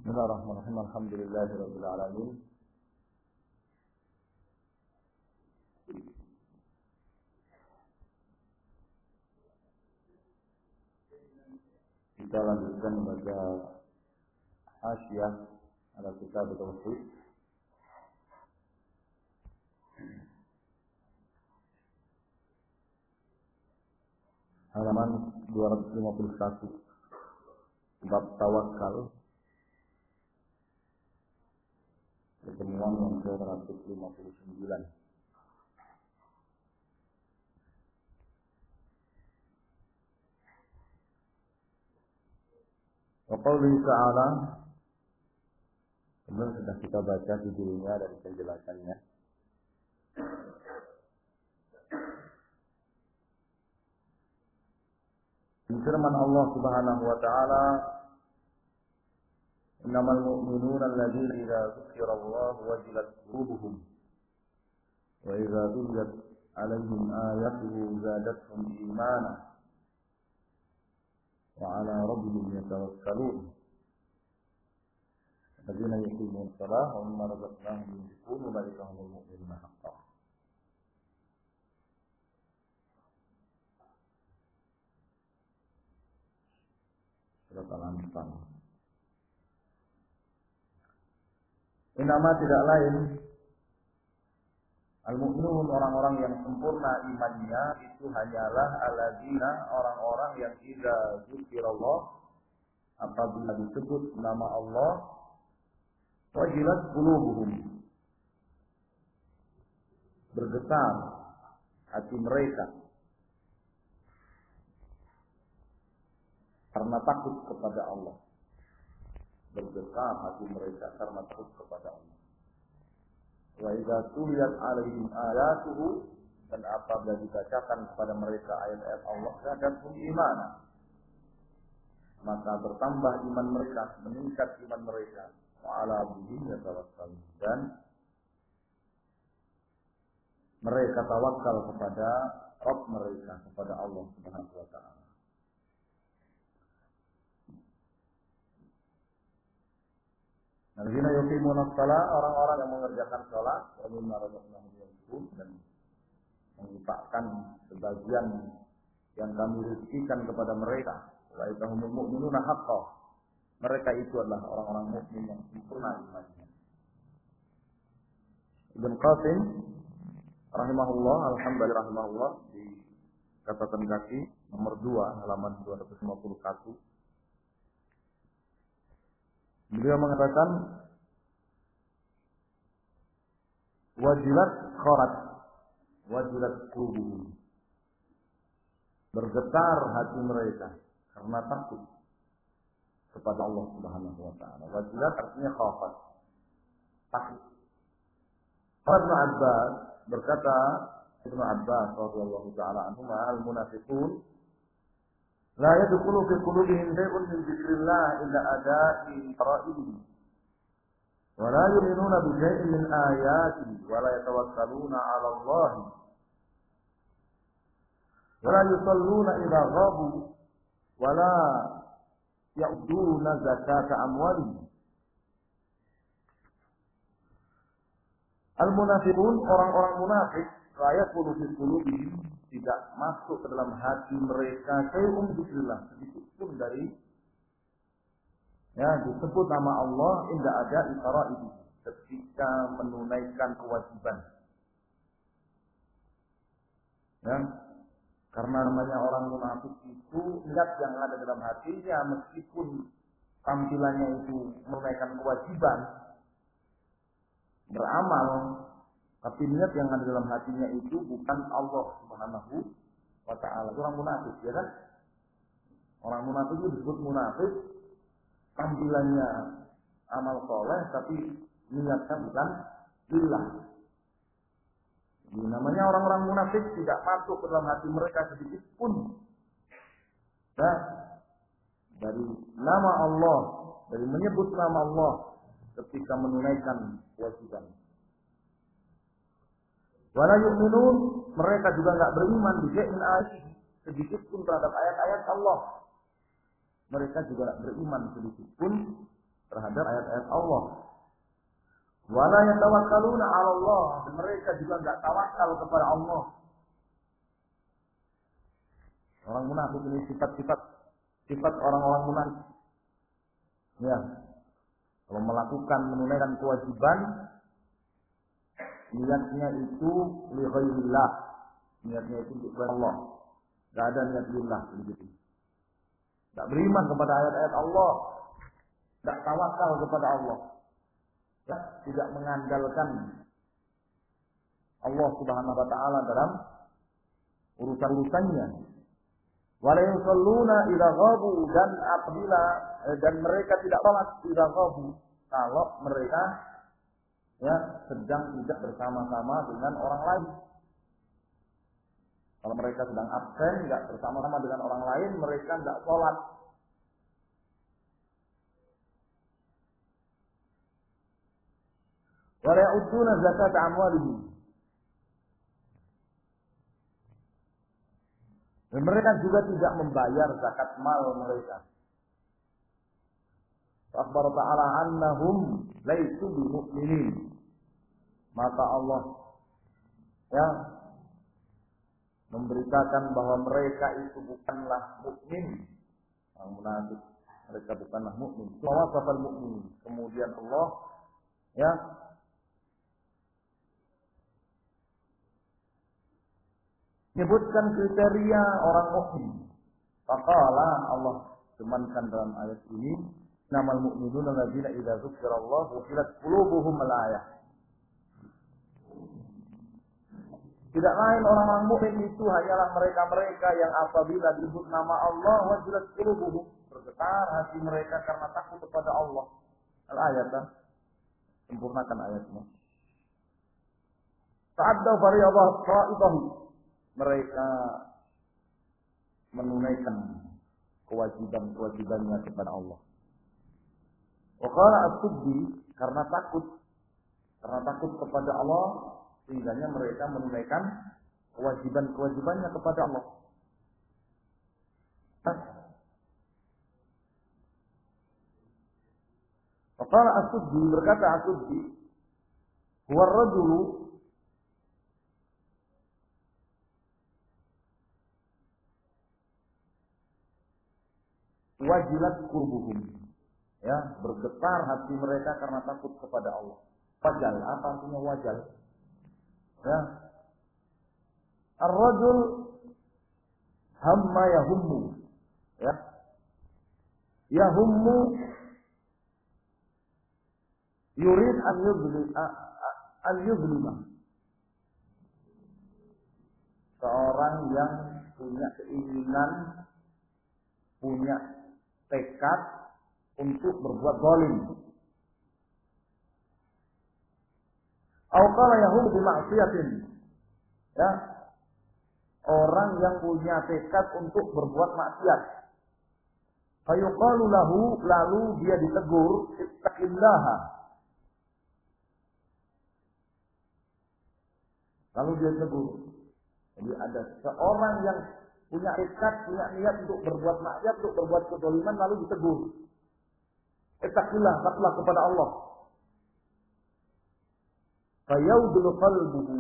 Bismillahirrahmanirrahim. Alhamdulillahirabbil alamin. Kita lanjutkan membaca Hasyiah ala Kitab Tauhid. Halaman 251. Bab Tawakal. Pertemuan yang ke-159. Wa qawlihi ta'ala, kemudian sudah kita baca judulnya dan penjelasannya. Firman Allah Subhanahu wa ta'ala, innamal mu'minuna alladzina idza dzukira Allah wajilat qulubuhum wa idza tuliyat 'alaihim ayatuhu zadatuhum imana wa 'ala rabbihim yatawakkalun. Alladzina yuqimuna shalah wa mimma razaqnahum yunfiqun ulaika humul mu'minuna haqqan. Surat Al-Anfal. Nama tidak lain al-mu'minun, orang-orang yang sempurna imannya itu hanyalah alladzina, orang-orang yang idza dzukirallah, apabila disebut nama Allah, wajilat qulubuhum, bergetar hati mereka karena takut kepada Allah. Bergetar hati mereka karena takut kepada Allah. Wa idza tuliyat 'alaihim ayatuhu, dan apabila dibacakan kepada mereka ayat-ayat Allah, zadatuhum imana, maka bertambah iman mereka, meningkat iman mereka. Wa 'ala rabbihim yatawakkalun, dan mereka tawakal kepada Rabb mereka, kepada Allah Subhanahu wa ta'ala. Alladzina yuqimuna shalah, orang-orang yang mengerjakan salat, wa mimma razaqnahum yunfiqun, dan menginfakkan sebagian yang kami rezekikan kepada mereka. Ulaika humul mu'minuna haqqan, mereka itu adalah orang-orang mukmin yang sempurna imannya. Ibn Qasim rahimahullah, alhamdulillah rahimahullah, di catatan kaki nomor 2 halaman 251, beliau mengatakan wajilat kharat, wajilat qulubuhum, bergetar hati mereka karena takut kepada Allah Subhanahu wa ta'ala. Wajilat artinya khafat, takut. Ibnu Abbas berkata, Ibnu Abbas radhiyallahu ta'ala anhu, al-munafiqun la yadkhulu fi qulubihim shay'un min dzikrillah illa ada'i fara'idihi wa la yu'minuna bi shay'in min ayatihi wa la yatawakkaluna 'ala Allah wa la yusalluna idza ghabu wa la ya'tuna zakata amwalihim. Al-munafiqun, orang-orang munafik, la yadkhulu fi qulubihim, tidak masuk ke dalam hati mereka syai'un dzikrillah, sedikit pun dari disebut nama Allah, inda ada iqra'i, ketika menunaikan kewajiban. Karena namanya orang munafik itu niat yang ada dalam hatinya, meskipun tampilannya itu menunaikan kewajiban, beramal, tapi niat yang ada dalam hatinya itu bukan Allah Subhanahu wa ta'ala. Orang munafik, ya kan? Orang munafik itu disebut munafik, tampilannya amal soleh, tapi niatnya bukan lillah. Jadi namanya orang-orang munafik, tidak masuk ke dalam hati mereka sedikit pun dari nama Allah, dari menyebut nama Allah ketika menunaikan kewajiban. Wala yu'minun, mereka juga enggak beriman bi syai'in ayatihi, sedikit pun terhadap ayat-ayat Allah. Mereka juga enggak beriman sedikit pun terhadap ayat-ayat Allah. Wala yatawakkaluna 'ala Allah, dan mereka juga enggak tawakal kepada Allah. Orang munafik ini sifat orang-orang munafik. Ya. Kalau melakukan menunaikan kewajiban, niatnya itu li ghairillah. Niatnya itu untuk Allah. Enggak ada niat lillah begitu. Enggak beriman kepada ayat-ayat Allah. Enggak tawakal kepada Allah. Tidak mengandalkan Allah Subhanahu wa taala dalam urusan-urusannya. Wala yusalluna idza ghabu, dan apabila dan mereka tidak salat idza ghabu, kalau mereka ya sedang tidak bersama-sama dengan orang lain. Kalau mereka sedang absen, enggak bersama-sama dengan orang lain, mereka enggak salat. Wala ya'uduna zakat amwalihim. Dan mereka juga tidak membayar zakat mal mereka. Akhbar ta'ala annahum laisu bimu'minin. Maka Allah ya memberitakan bahwa mereka itu bukanlah mukmin. Orang munafik, mereka bukanlah mukmin. Wasafal mukmin. Kemudian Allah ya menyebutkan kriteria orang mukmin. Faqala, Allah firmankan dalam ayat ini, "Namal mu'minuna alladzina idza dzukirallahu wajilat qulubuhum al-ayah." Tidak lain orang-orang mukmin itu hanyalah mereka-mereka yang apabila disebut nama Allah wajilat qulubuhum, bergetar hati mereka karena takut kepada Allah. Al-ayat, sempurnakan ayatnya. Ta'addaw fariidahu, mereka menunaikan kewajiban-kewajibannya kepada Allah. Wa qala as-suddi, karena takut kepada Allah, sehingga mereka menunaikan kewajiban-kewajibannya kepada Allah. Wa qala as-suddi, berkata as-suddi, huwa ar-rajulu wajilat qulubuhum, ya, bergetar hati mereka karena takut kepada Allah. Wajal, apa artinya wajal? Ya, ar-rajul hamma yahummu, ya, yahummu yurid an yuzlima, seorang yang punya keinginan, punya tekad untuk berbuat zalim. Au qala yahum bi ma'siyatin. Ya. Orang yang punya tekad untuk berbuat maksiat. Fayuqalu lahu, lalu dia ditegur, ittaqillaha. Lalu dia tegur. Jadi ada seorang yang punya tekad, punya niat untuk berbuat maksiat, untuk berbuat kezaliman, lalu ditegur. Ittaqillah, takutlah kepada Allah. Fayawdul qalbuhu.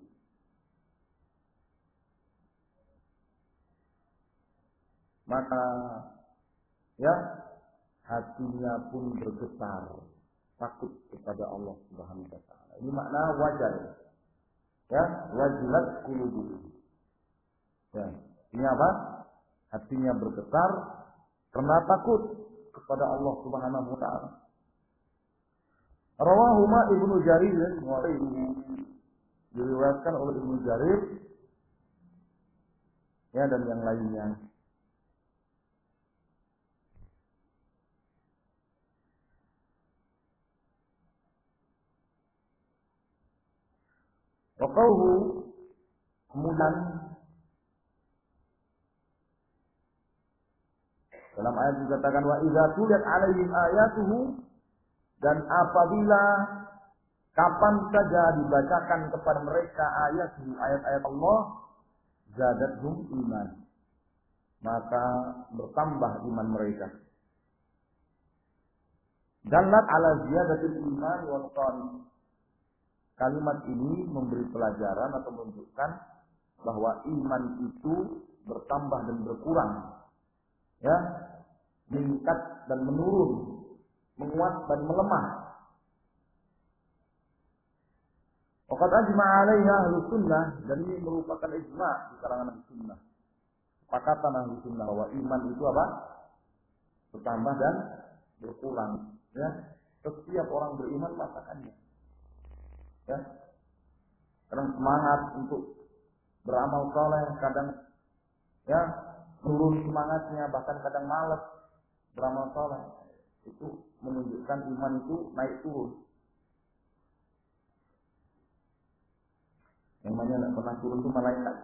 Maka ya hatinya pun bergetar, takut kepada Allah Subhanahu wa taala. Ini makna wajar. Ya, wajilat qulubuhum. Ya, ini apa? Hatinya bergetar karena takut kepada Allah Subhanahu wa taala. Rawahuma Ibnu Jarir wa ghairuhu. Diriwayatkan oleh Ibnu Jarir ya dan yang lainnya. Wa qawluhu, kemudian dalam ayat dikatakan wa idza tuliyat alaihim ayatuhu, dan apabila kapan saja dibacakan kepada mereka ayat-ayat Allah, zadatuhum iman, maka bertambah iman mereka. Dallat ala ziyadatil iman wa nuqsan. Kalimat ini memberi pelajaran atau menunjukkan bahwa iman itu bertambah dan berkurang, ya, meningkat dan menurun, menguat dan melemah. Waqad ajma'a 'alaiha ahlus sunnah, dan ini merupakan ijma' di kalangan ahlus sunnah. Sepakatan ahlus sunnah bahwa iman itu apa? Bertambah dan berkurang, ya. Setiap orang beriman merasakannya. Ya. Kadang semangat untuk beramal saleh, kadang ya turun semangatnya, bahkan kadang malas beramal saleh. Itu menunjukkan iman itu naik turun. Yang namanya tidak pernah turun itu malaikat.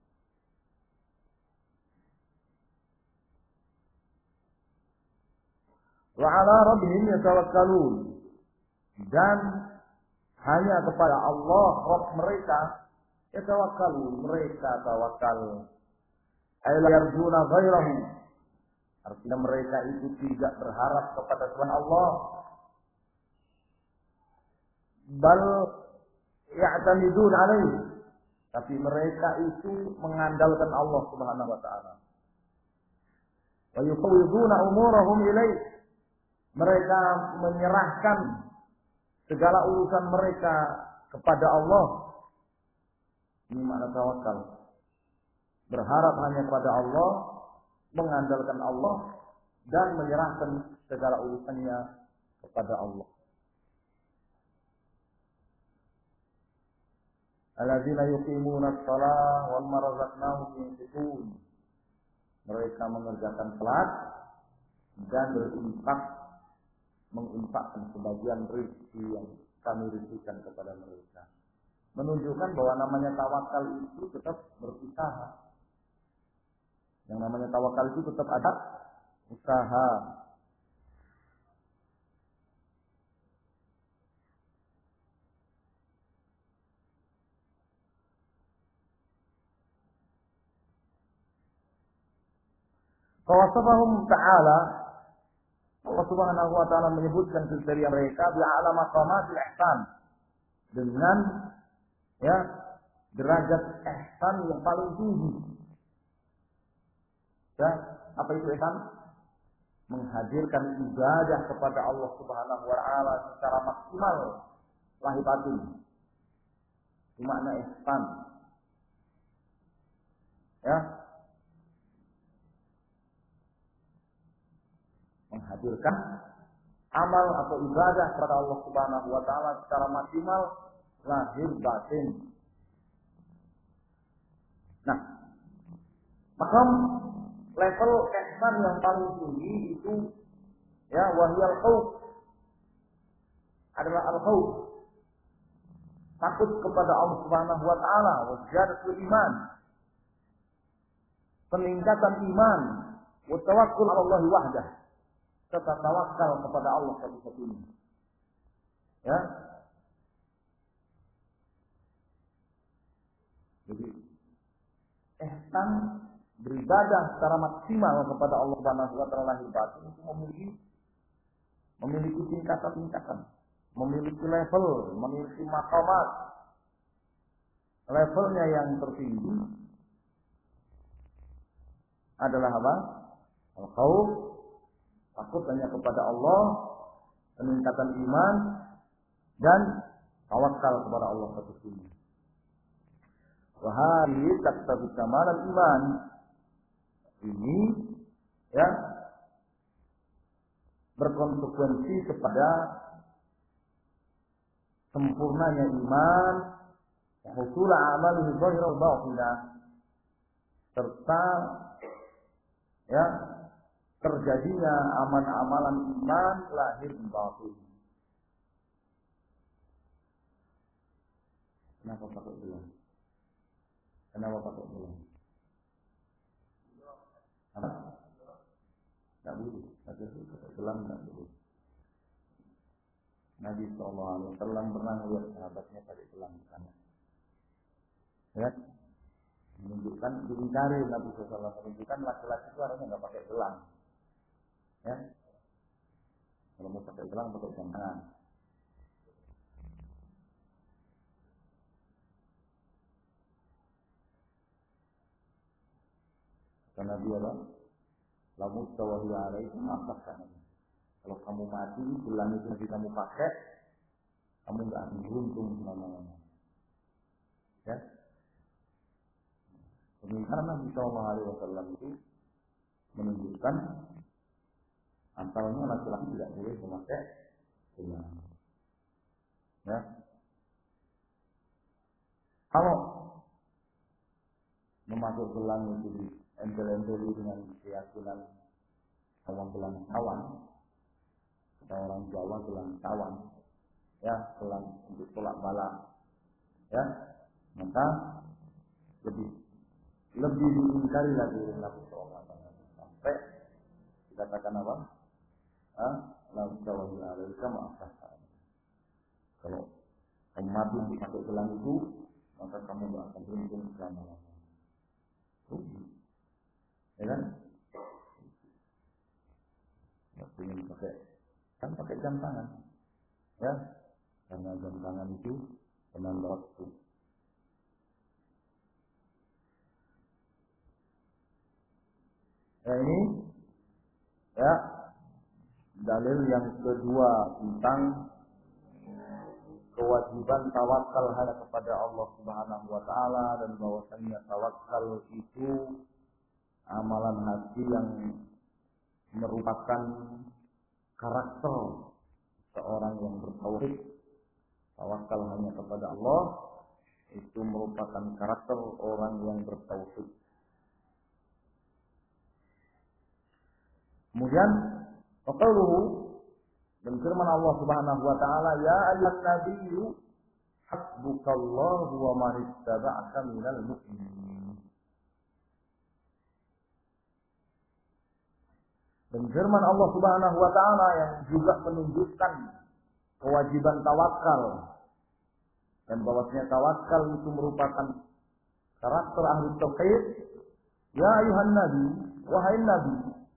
Wa 'ala rabbihim yatawakkalun, dan hanya kepada Allah Rabb mereka yatawakkalun, mereka tawakal. Ay la yarjuna ghairahu, artinya mereka itu tidak berharap kepada selain Allah, bal ya'tamidun alaihi, tapi mereka itu mengandalkan Allah Subhanahu wa taala. Wa yufawwiduna umurahum ilaih, mereka menyerahkan segala urusan mereka kepada Allah. Ini makna tawakal. Berharap hanya kepada Allah, mengandalkan Allah, dan menyerahkan segala urusannya kepada Allah. Alladzina yuqimuna ash-shalah wa mimma razaqnahum yunfiqun. Mereka mengerjakan salat dan berinfak, menginfakkan sebagian rezeki yang kami rizkikan kepada mereka. Menunjukkan bahwa namanya tawakal itu tetap berusaha. Yang namanya tawakal itu tetap ada usaha. Qawasabahum ta'ala, Allah Subhanahu wa taala menyebutkan kriteria mereka bi'ala maqamatil ihsan, dengan ya derajat ihsan yang paling tinggi. Ya, apa itu ihsan? Menghadirkan ibadah kepada Allah Subhanahu wa taala secara maksimal lahir batin. Itu makna ihsan. Ya. Menghadirkan amal atau ibadah kepada Allah Subhanahu wa taala secara maksimal lahir batin. Nah, makam level ihsan yang paling tinggi itu ya wahyal khauf, adalah al-khauf, takut kepada Allah Subhanahu wa taala, wa ziyadatul iman, peningkatan iman, wa tawakkul 'ala Allah wahdah, serta tawakal kepada Allah satu-satunya. Ya. Jadi ihsan beribadah secara maksimal kepada Allah Subhanahu wa taala lahir batin itu memiliki tingkatan-tingkatan, memiliki level, memiliki maqamat. Levelnya yang tertinggi adalah apa? Al-khauf, takut hanya kepada Allah, peningkatan iman, dan tawakal kepada Allah satu-satunya. Wa hadhihi taqtabi kamal al-iman. Ini ya berkonsekuensi kepada sempurnanya iman, husul amal zahir wa batin, serta ya terjadinya amalan-amalan iman lahir dan batin. Kenapa pakai gelang? Kenapa pakai gelang? Apa? Tidak boleh. Ada gelang tidak boleh. Nabi SAW pernah melihat sahabatnya pakai gelang di sana. Ya, menunjukkan diingkari Nabi SAW, menunjukkan laki-laki itu harusnya nggak pakai gelang. Ya, kalau mau pakai gelang pakai jam tangan. Karena dia lah, lamu tawahi alaihi maka kalau kamu mati, gelang itu nanti kamu pakai, kamu nggak akan beruntung selama-lamanya. Ya. Karena Nabi Sallallahu Alaihi Wasallam itu menunjukkan asalnya laki-laki tidak boleh memakai gelang. Ya. Kalau memakai gelang itu embel-embeli dengan keyakinan orang gelang cawan, atau orang Jawa gelang cawan, ya gelang untuk tolak bala, ya maka lebih diingkari lagi oleh Nabi SAW sampai dikatakan apa? Lalu kalau kita maafkan. Kalau kamu mati pakai gelang itu, maka kamu tidak akan beruntung selama-lamanya. Ya kan? Nggak ingin pakai jam tangan, ya karena jam tangan itu penanda waktu. Ya ini ya dalil yang kedua tentang kewajiban tawakal hanya kepada Allah Subhanahu wa taala dan bahwasanya tawakal itu amalan hati yang merupakan karakter seorang yang bertauhid. Tawakal hanya kepada Allah itu merupakan karakter orang yang bertauhid. Kemudian qauluhu dan firman Allah Subhanahu wa taala, ya ayyuhan nabiyyu hasbukallahu wa man ittaba'aka minal mu'minin. Dan firman Allah Subhanahu wa taala yang juga menunjukkan kewajiban tawakal dan bahwasanya tawakal itu merupakan karakter ahli tauhid. Ya ayuhan nabi, wahai nabi,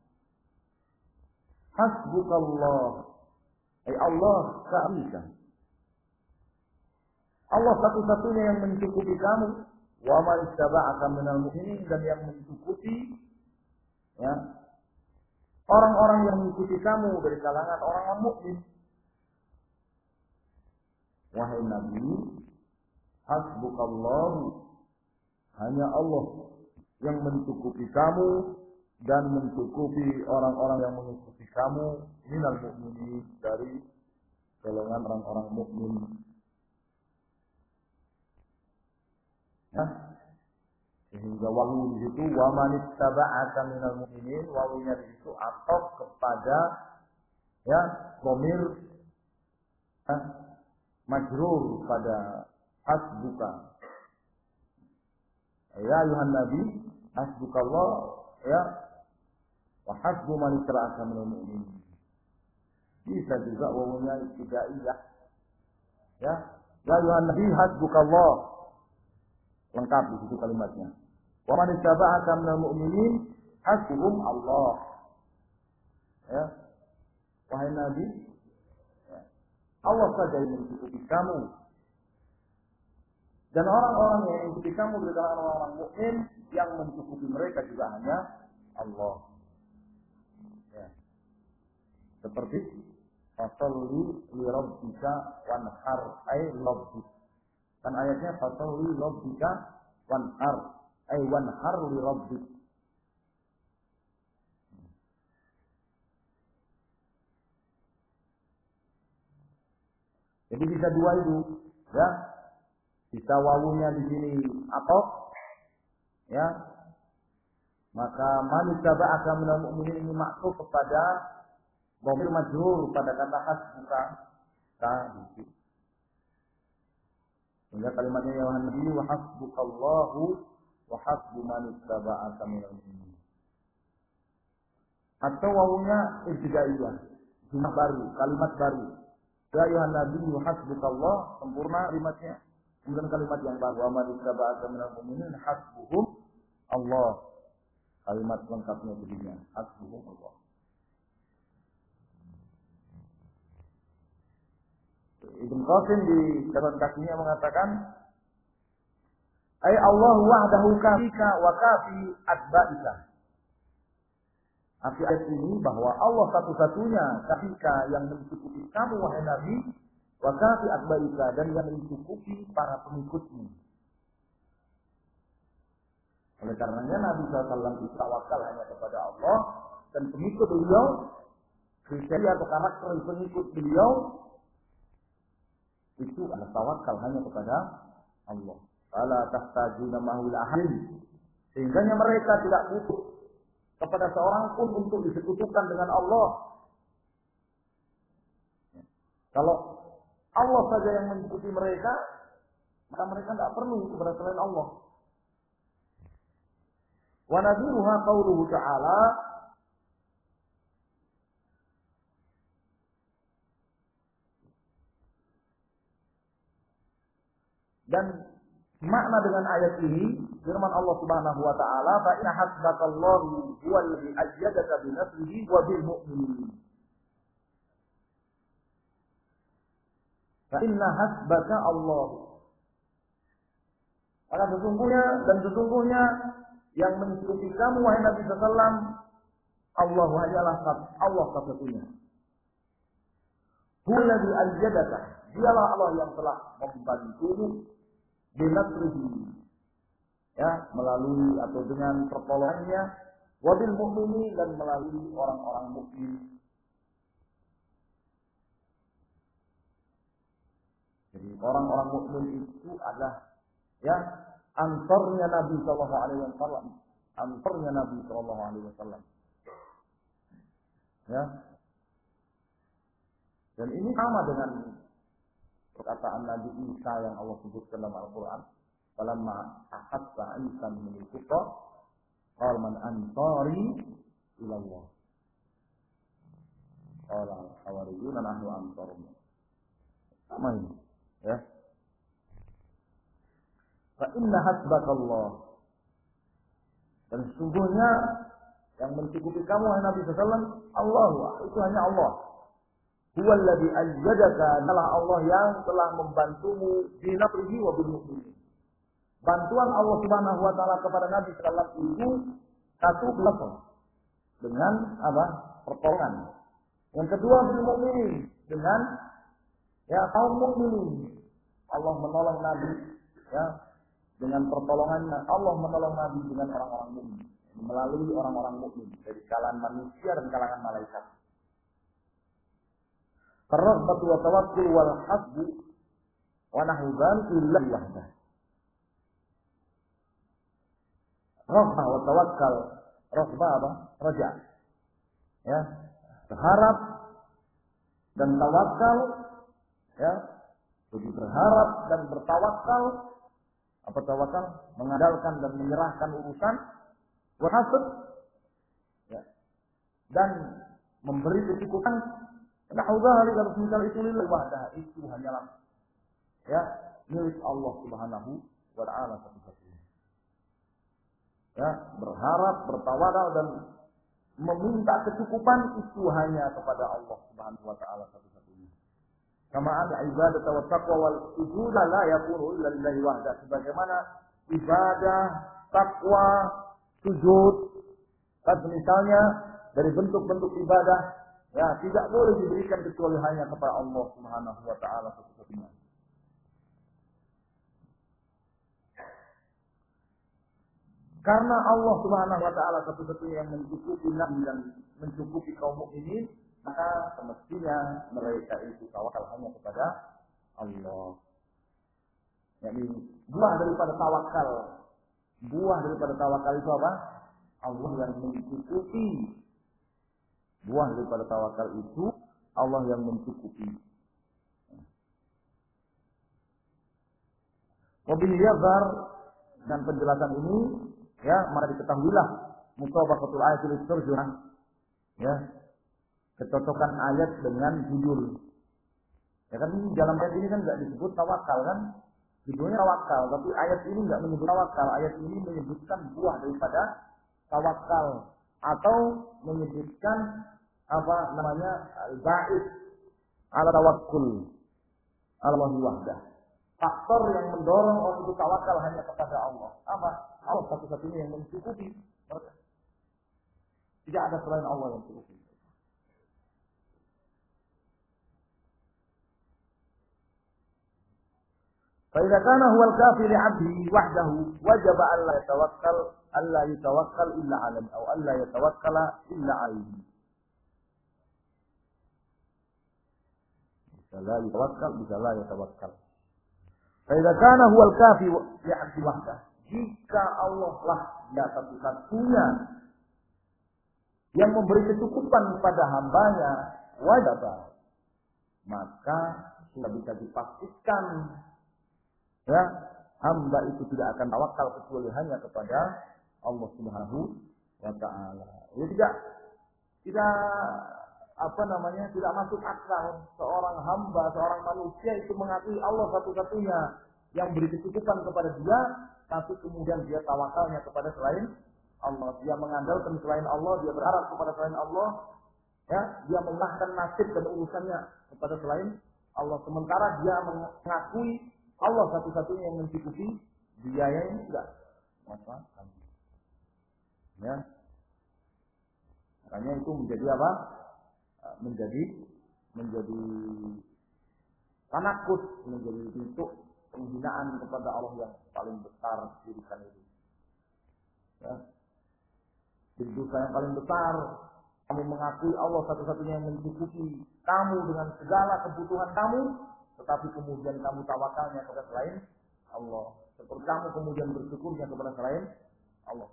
hasbukallah, ay Allah ka'amika. Allah satu-satunya yang mencukupi kamu, wa man ittaba'aka minal mu'minin, dan yang mencukupi ya orang-orang yang mengikuti kamu dari kalangan orang mukmin. Wahai Nabi, hasbukallah, hanya Allah yang mencukupi kamu dan mencukupi orang-orang yang mengikuti kamu minal mu'minin, dari golongan orang-orang mukmin. Ya. Sehingga wawu di situ wa man ittaba'aka minal mu'minin, wawunya di situ atop kepada ya dhamir majrur pada hasbuka. Ya ayuhan nabi, hasbukallah, ya wa hasbu man ittaba'aka minal mu'minin. Bisa juga wawunya ibtidaiyah. Ya, ya ayuhan nabi, hasbukallah. Lengkap di situ kalimatnya. Wa man ittaba'aka minal mu'minin, hasbuhum Allah. Ya. Wahai nabi, Allah saja yang mencukupi kamu. Dan orang-orang yang mengikuti kamu dari kalangan orang-orang mukmin, yang mencukupi mereka juga hanya Allah. Ya. Seperti fasalli li rabbika wanhar, ay rabbik. Kan ayatnya fasalli li rabbika wanhar, ay wanhar li rabbik. Jadi bisa dua itu, ya. Bisa wawunya di sini atau, ya. Maka man ittaba'aka minal mu'minin ini maksud kepada dhamir majrur pada kata hasbuka. Sehingga kalimatnya ya nabi wa hasbukallahu wa hasbu man ittaba'aka minal mu'minin. Atau wawunya ibtidaiyah, jumlah baru, kalimat baru. Ya ayuhan nabi hasbukallah, sempurna kalimatnya. Kemudian kalimat yang baru, wa man ittaba'aka minal mu'minin hasbuhum Allah. Kalimat lengkapnya begini, hasbuhum Allah. Ibnu Qasim di catatan kakinya mengatakan, "Ai Allah wahdahu kafika wa kafi atba'ika." Arti ayat ini bahwa Allah satu-satunya kafika yang mencukupi kamu wahai Nabi, wa kafi atba'ika, dan yang mencukupi para pengikutmu. Oleh karenanya Nabi SAW itu tawakal hanya kepada Allah, dan pengikut beliau, kriteria atau karakter pengikut beliau itu adalah tawakal hanya kepada Allah. Fala tahtajuna mahul ahadin, sehingga mereka tidak butuh kepada seorang pun untuk disekutukan dengan Allah. Kalau Allah saja yang mengikuti mereka, maka mereka tidak perlu kepada selain Allah. Wa nadhiruha qauluhu ta'ala, dan makna dengan ayat ini firman Allah Subhanahu wa taala, fa inna hasbakallahu huwal ladzi ayyadaka bi nasrihi wa bil mu'minin. Fa inna hasbaka Allah. Karena sesungguhnya yang mencukupi kamu wahai Nabi sallallahu alaihi wasallam, Allah hanyalah Allah satu-satunya. Huwal ladzi ayyadaka, dialah Allah yang telah membantumu binasrihi, ya, melalui atau dengan pertolongannya, wabil mu'minin, dan melalui orang-orang mukmin. Jadi orang-orang mukmin itu adalah, ya, ansarnya Nabi sallallahu alaihi wasallam, ansarnya Nabi sallallahu alaihi wasallam. Ya. Dan ini sama dengan perkataan Nabi Isa yang Allah sebutkan dalam Al-Quran. Falamma ahassa Isa minal kufra, qala man ansari ila Allah. Qala hawariyuna nahnu ansarullah. Sama ini, ya. Fa inna hasbakallah. Dan sesungguhnya yang mencukupi kamu wahai Nabi sallallahu alaihi wasallam, Allah, itu hanya Allah. Huwal ladzi ayyadaka, adalah Allah yang telah membantumu bi nasrihi wa bil mu'minin. Bantuan Allah Subhanahu wa taala kepada Nabi sallallahu alaihi wasallam itu satu level dengan apa? Pertolongan. Yang kedua bil mu'minin, dengan, ya, kaum mukminin. Allah menolong Nabi, ya, dengan pertolongannya. Allah menolong Nabi dengan orang-orang mukmin, melalui orang-orang mukmin dari kalangan manusia dan kalangan malaikat. Ar-raghbatu wa tawakkul wal hasbu wa nahwu dzalika lillahi wahdah. Raghbah wa tawakkal, raghbah apa? Raja. Ya, berharap dan tawakal, ya. Jadi berharap dan bertawakal, apa tawakal? Mengandalkan dan menyerahkan urusan, wa hasb, ya, dan memberi kecukupan. Na'udzubillah, kalau misal itu lillahi wahdah, itu hanyalah, ya, milik Allah Subhanahu wa taala satu-satunya. Ya, berharap, bertawakal dan meminta kecukupan itu hanya kepada Allah Subhanahu wa taala satu-satunya. Kama ada ibadah wa taqwa wal sujud la yakunu illa lillahi wahdah. Sebagaimana ibadah, takwa, sujud, dan misalnya dari bentuk-bentuk ibadah, ya, tidak boleh diberikan kecuali hanya kepada Allah Subhanahu wa taala satu-satunya. Karena Allah Subhanahu wa taala satu-satunya yang mencukupi Nabi dan mencukupi kaum mukminin, maka semestinya mereka itu tawakal hanya kepada Allah. Jadi buah daripada tawakal itu apa? Allah yang mencukupi. Buah daripada tawakal itu Allah yang mencukupi. Wabil yazar, dan penjelasan ini, ya, maka diketahuilah mutabaqatul ayatil tarjumah, ya, kecocokan ayat dengan judul. Ya kan dalam ayat ini kan enggak disebut tawakal kan? Judulnya tawakal, tapi ayat ini enggak menyebut tawakal. Ayat ini menyebutkan buah daripada tawakal, atau menyebutkan apa namanya, al-ba'id ala tawakkul, Allahi wahdah. Faktor yang mendorong orang itu tawakal hanya kepada Allah. Apa? Allah satu-satunya yang mencukupi mereka. Tidak ada selain Allah yang mencukupi. فإذا كان هو الكافي لعبده وحده وجب ألا يتوكل إلا عليه أو ألا يتوكل إلا عليه. bisa la yatawakkal. فإذا كان هو الكافي لعبده وحده, jika Allah lah dia satu-satunya yang memberi kecukupan kepada hambanya, wajib, maka sudah bisa dipastikan ya, hamba itu tidak akan tawakal kecuali hanya kepada Allah Subhanahu wa taala. Ya tidak tidak masuk akal seorang hamba, seorang manusia itu mengakui Allah satu-satunya yang beri kecukupan kepada dia, tapi kemudian dia tawakalnya kepada selain Allah. Dia mengandalkan selain Allah, dia berharap kepada selain Allah, ya, dia menyerahkan nasib dan urusannya kepada selain Allah. Sementara dia mengakui Allah satu-satunya yang mencukupi, dia yang tidak masalah. Ya. Makanya itu menjadi apa? Menjadi tanakut, menjadi bentuk penghinaan kepada Allah yang paling besar dirikan itu. Ya. Dosa yang paling besar, kamu mengakui Allah satu-satunya yang mencukupi kamu dengan segala kebutuhan kamu, tetapi kemudian kamu tawakalnya kepada selain Allah. Seperti kamu kemudian bersyukurnya kepada selain Allah.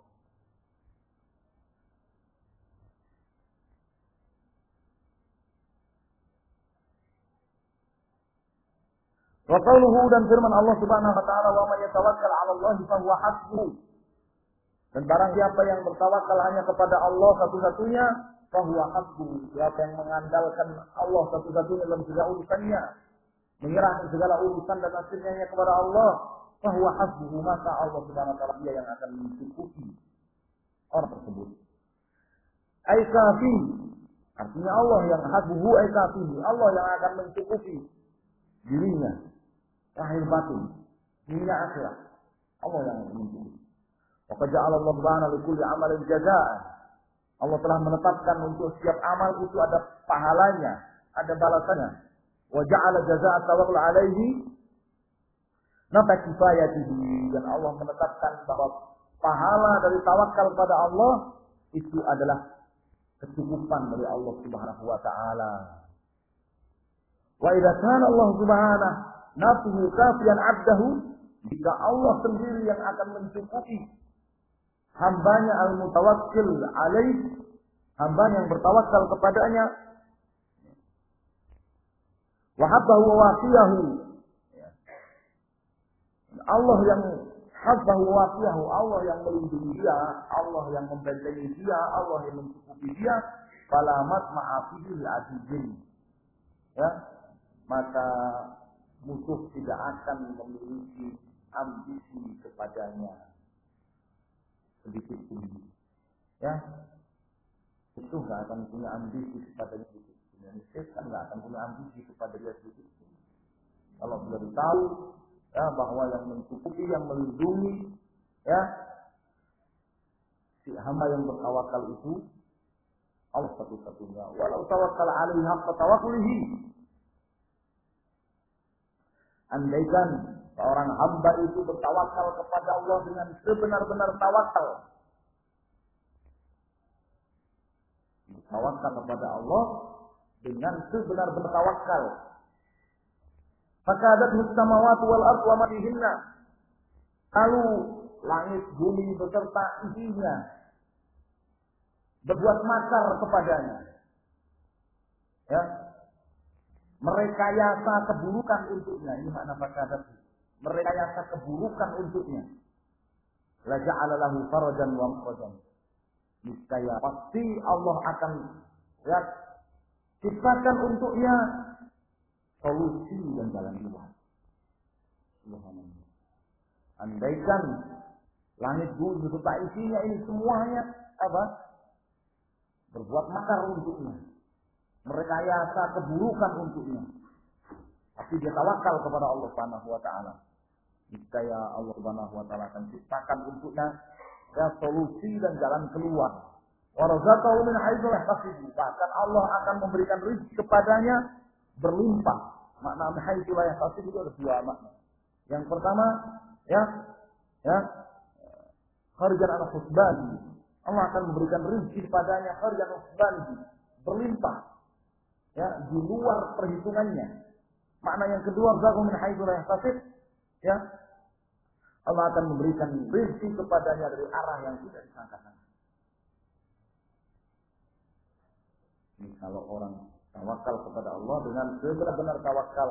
Wa qauluhu, dan firman Allah Subhanahu wa taala, wa may yatawakkal 'ala Allah fa huwa hasbuh. Dan barang siapa yang bertawakal hanya kepada Allah satu-satunya, fa huwa hasbuh. Siapa yang mengandalkan Allah satu-satunya dalam segala urusannya, menyerahkan segala urusan dan nasibnya kepada Allah, bahwa hasbuhu, maka Allah Subhanahu wa taala dia yang akan mencukupi orang tersebut. Ai kafi, artinya Allah yang hasbuhu ai kafi, Allah yang akan mencukupi dirinya lahir batin, dunia akhirat. Allah yang akan mencukupi. Wa qad ja'ala Allah subhanahu li kulli 'amalin jazaa'an. Allah telah menetapkan untuk setiap amal itu ada pahalanya, ada balasannya. Wa ja'ala jazaa'a tawakkul 'alaihi nafa kifayatihi, dan Allah menetapkan bahwa pahala dari tawakal pada Allah itu adalah kecukupan dari Allah Subhanahu wa taala. Wa idza kana Allah Subhanahu nafsuhu kafiyan 'abdahu, jika Allah sendiri yang akan mencukupi hambanya al-mutawakkil alaih, hamba yang bertawakal kepadanya, wa habbahu wa waqiyahu, Allah yang habbahu wa waqiyahu, Allah yang melindungi dia, Allah yang membentengi dia, Allah yang mencukupi dia, falamat ma'afihi al-azizin, ya, maka musuh tidak akan memiliki ambisi kepadanya sedikit pun, ya. Musuh nggak akan punya ambisi kepadanya sedikit pun. Setan nggak akan punya ambisi kepada dia sedikit pun. Kalau sudah tahu, ya, bahwa yang mencukupi, yang melindungi, ya, si hamba yang bertawakal itu Allah satu-satunya. Walau tawakkal alaihi haqqa tawakkulihi, andaikan seorang hamba itu bertawakal kepada Allah dengan sebenar-benar tawakal, bertawakal kepada Allah dengan sebenar-benar tawakal, fakadathu samawati wal ardu wa ma fihinna, lalu langit bumi beserta isinya berbuat makar kepadanya, ya, merekayasa keburukan untuknya. Ini makna fakadat, merekayasa keburukan untuknya. La ja'ala lahu farajan wa makhrajan, niscaya pasti Allah akan, ya, ciptakan untuknya solusi dan jalan keluar. Subhanallah. Andaikan langit bumi beserta isinya ini semuanya apa? Berbuat makar untuknya, merekayasa keburukan untuknya, tapi pasti dia tawakal kepada Allah Subhanahu wa taala. Niscaya Allah Subhanahu wa taala akan ciptakan untuknya ya solusi dan jalan keluar. Wa razaqahu min haitsu la yahtasib. Bahkan Allah akan memberikan rezeki kepadanya berlimpah. Makna min haitsu la yahtasib itu ada dua makna. Yang pertama ya kharjan al-husbani. Allah akan memberikan rezeki kepadanya kharjan al-husbani berlimpah. Ya, di luar perhitungannya. Makna yang kedua, razaqahu min haitsu la yahtasib, ya. Allah akan memberikan rezeki kepadanya dari arah yang tidak disangka-sangka. Ini kalau orang tawakal kepada Allah dengan benar-benar tawakal.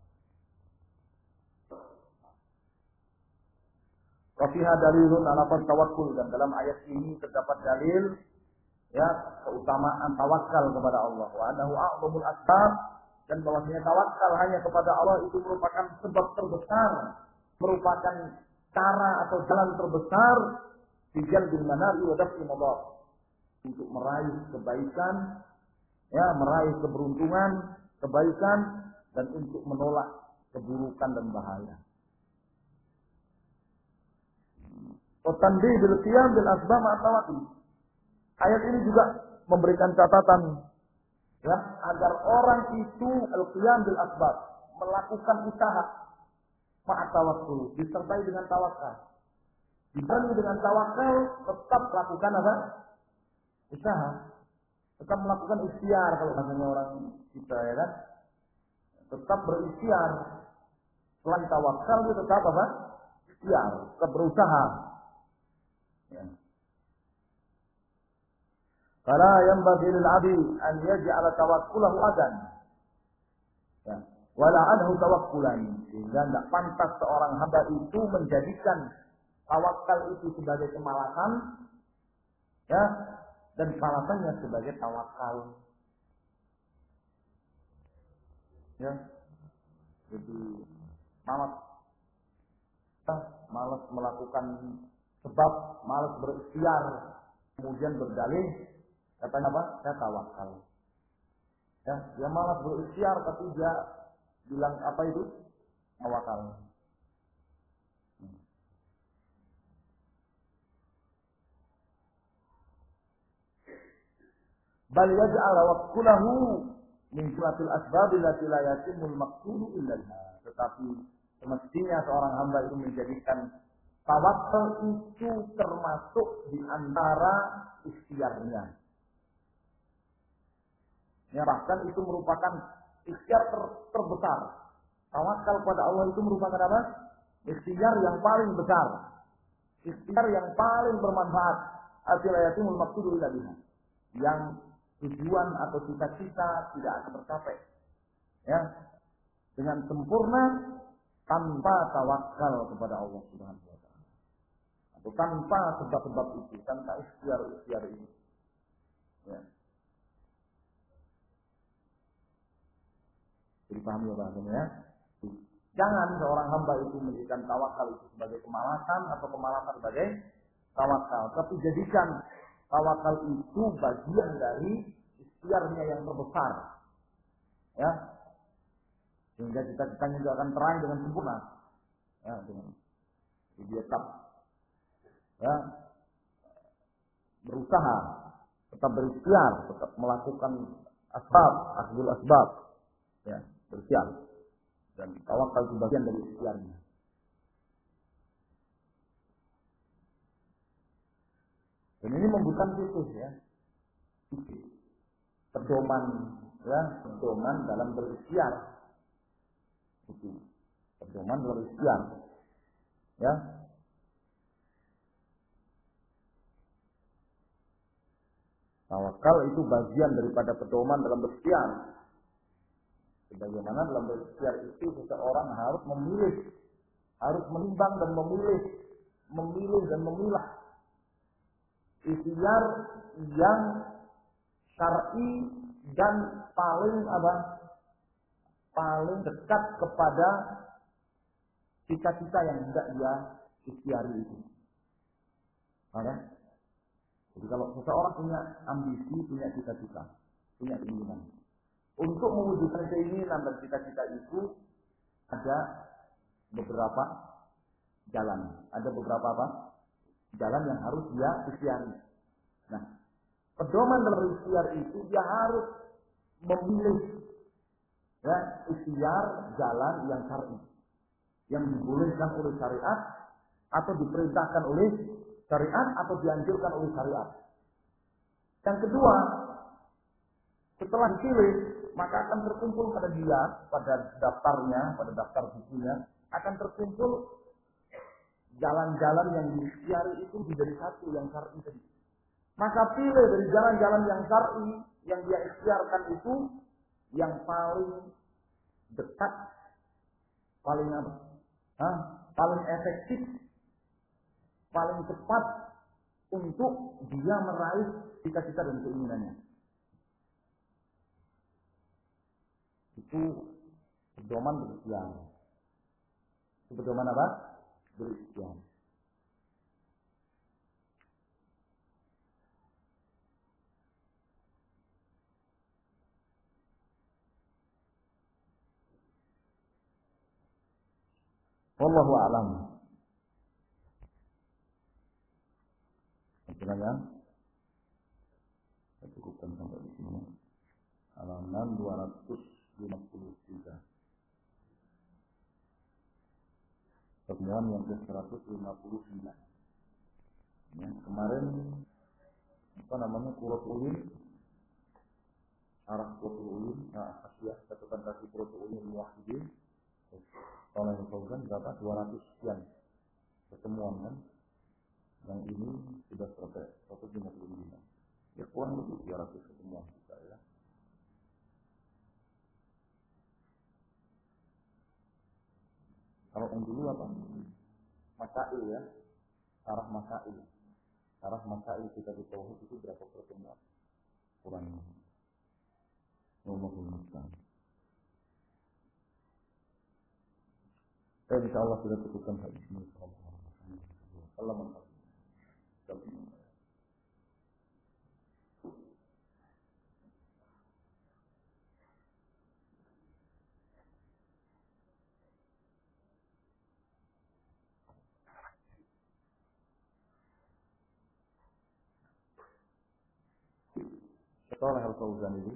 Wa fiha dalilun ala tawakkul, dan dalam ayat ini terdapat dalil ya keutamaan tawakal kepada Allah. Wa annahu a'zamul asbab, dan bahwasanya tawakal hanya kepada Allah itu merupakan sebab terbesar, merupakan cara atau jalan terbesar di jalbil manari wa daf'i madar, untuk meraih kebaikan, ya meraih keberuntungan, kebaikan, dan untuk menolak keburukan dan bahaya. Tanbih bil qiyam bil asbab at-tawakkul. Ayat ini juga memberikan catatan ya agar orang itu al-qiyam bil asbab, melakukan usaha ma'at tawakkul, disertai dengan tawakal. Dibantu dengan tawakal, tetap lakukan apa? Usaha. Tetap melakukan ikhtiar kalau katanya orang kita ya kan. Tetap berikhtiar. Selain tawakal itu tetap apa? Ikhtiar, tetap berusaha. Ya. Fala yanbaghi lil 'abdi an yaj'ala tawakkulahu adan. Ya. Wala anhu tawakkulan. Sehingga tidak pantas seorang hamba itu menjadikan tawakal itu sebagai kemalasan, ya, dan kemalasannya sebagai tawakal. Ya. Jadi malas melakukan sebab, malas berikhtiar, kemudian berdalih, katanya apa? Saya tawakal. Ya, dia malas berikhtiar tapi dia bilang apa itu? Tawakal. Bal yaj'al waqtuhu min jumlatil asbab allati la yatimul maqsudu illa biha. Tetapi semestinya seorang hamba itu menjadikan tawakal itu termasuk di antara ikhtiarnya. Ya, bahkan itu merupakan ikhtiar terbesar. Tawakal pada Allah itu merupakan apa? Ikhtiar yang paling besar. Ikhtiar yang paling bermanfaat. Al-yatimul maqsudu illa biha. Yang tujuan atau cita-cita tidak akan tercapai. Ya. Dengan sempurna tanpa tawakal kepada Allah Subhanahu wa taala. Atau tanpa sebab-sebab itu, tanpa ikhtiar ini. Ya. Jadi paham ya bahasanya ya. Jangan seorang hamba itu menjadikan tawakal itu sebagai kemalasan atau kemalasan sebagai tawakal. Tapi jadikan tawakal itu bagian dari ikhtiarnya yang terbesar. Ya. Sehingga cita-citanya juga akan teraih dengan sempurna. Ya, dengan dia tetap ya, berusaha, tetap berikhtiar, tetap melakukan akhdul asbab. Ya, berikhtiar. Dan tawakal itu bagian dari ikhtiarnya. Dan ini membutuhkan khusus ya. Pedoman ya, pedoman dalam berikhtiar. Itu. Pedoman dalam berikhtiar. Ya. Tawakal itu bagian daripada pedoman dalam berikhtiar. Sebagaimana dalam berikhtiar itu seseorang harus memilih, harus menimbang dan memilih dan memilah ikhtiar yang syar'i dan paling dekat kepada cita-cita yang tidak dia ikhtiari itu. Oke? Jadi kalau seseorang punya ambisi, punya cita-cita, punya keinginan, untuk mewujudkan keinginan dan cita-cita itu, ada beberapa jalan. Ada beberapa apa? Jalan yang harus dia ikhtiari. Nah, pedoman dalam ikhtiar itu dia harus memilih ya, ikhtiar jalan yang syar'i, yang dibolehkan oleh syariat atau diperintahkan oleh syariat atau dianjurkan oleh syariat. Yang kedua, setelah dipilih, maka akan terkumpul pada dia, pada daftarnya, pada daftar bukunya, akan terkumpul jalan-jalan yang diikhtiari itu menjadi satu yang syar'i tadi. Maka pilih dari jalan-jalan yang syar'i yang dia ikhtiarkan itu yang paling dekat, paling apa? Paling efektif, paling cepat untuk dia meraih cita-cita dan keinginannya. Itu pedoman berikhtiar. Itu pedoman apa? Berikhtiar. Wallahu a'lam. Pertanyaan? Saya cukupkan sampai di sini. Halaman 253. Pertemuan yang ke-159. Ya, kemarin apa namanya Qurratul Ulum, arah Qurratul Ulum, Asyah catatan kaki Qurratul Ulum Muwahhidin. Oleh Fauzan berapa? 200 sekian pertemuan kan? Yang ini sudah selesai 155. Ya kurang lebih 200 pertemuan kita ya. Kalau yang dulu apa? Masail ya. Arah masail. Arah masail kita di tauhid itu berapa pertemuan? Kurang lebih. Insyaallah sudah cukupkan hal ini. Assalamualaikum. Setelah Al-Fauzan itu